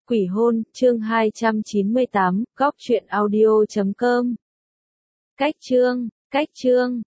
Quỷ hôn, chương 298, góc truyện audio.com. Cách chương.